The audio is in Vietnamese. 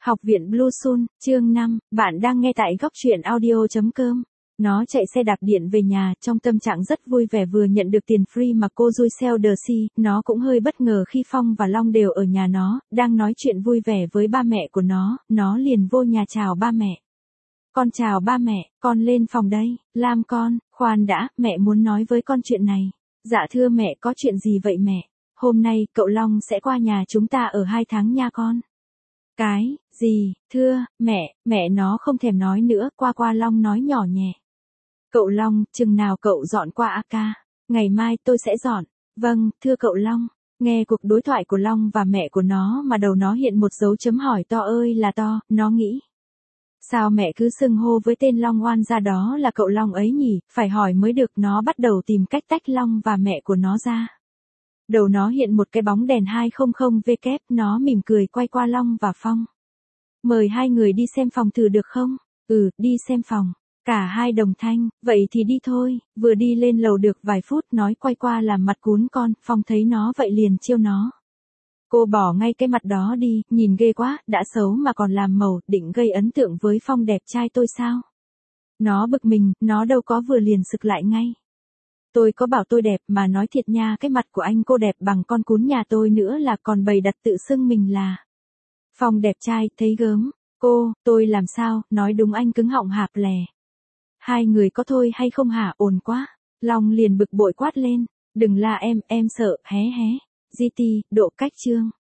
Học viện Blue Sun, chương 5, bạn đang nghe tại góc truyện audio.com. Nó chạy xe đạp điện về nhà, trong tâm trạng rất vui vẻ vừa nhận được tiền free mà cô Dui sell the sea. Nó cũng hơi bất ngờ khi Phong và Long đều ở nhà nó, đang nói chuyện vui vẻ với ba mẹ của nó liền vô nhà chào ba mẹ. Con chào ba mẹ, con lên phòng đây. Lam con, khoan đã, mẹ muốn nói với con chuyện này. Dạ thưa mẹ, có chuyện gì vậy mẹ? Hôm nay, cậu Long sẽ qua nhà chúng ta ở 2 tháng nha con. Cái, gì, thưa, mẹ nó không thèm nói nữa, qua Long nói nhỏ nhẹ. Cậu Long, chừng nào cậu dọn qua AK? Ngày mai tôi sẽ dọn. Vâng, thưa cậu Long. Nghe cuộc đối thoại của Long và mẹ của nó mà đầu nó hiện một dấu chấm hỏi to ơi là to, nó nghĩ. Sao mẹ cứ xưng hô với tên Long oan ra đó là cậu Long ấy nhỉ, phải hỏi mới được. Nó bắt đầu tìm cách tách Long và mẹ của nó ra. Đầu nó hiện một cái bóng đèn 200W, nó mỉm cười quay qua Long và Phong. Mời hai người đi xem phòng thử được không? Ừ, đi xem phòng. Cả hai đồng thanh, vậy thì đi thôi. Vừa đi lên lầu được vài phút nói quay qua làm mặt cún con, Phong thấy nó vậy liền trêu nó. Cô bỏ ngay cái mặt đó đi, nhìn ghê quá, đã xấu mà còn làm màu, định gây ấn tượng với Phong đẹp trai tôi sao? Nó bực mình, nó đâu có vừa liền sực lại ngay. Tôi có bảo tôi đẹp mà nói thiệt nha, cái mặt của anh cô đẹp bằng con cún nhà tôi nữa là còn bày đặt tự xưng mình là Phong đẹp trai, thấy gớm. Tôi làm sao, nói đúng anh cứng họng hạp lè. Hai người có thôi hay không hả, ồn quá. Long liền bực bội quát lên, đừng la em sợ, hé. GT, độ cách chương.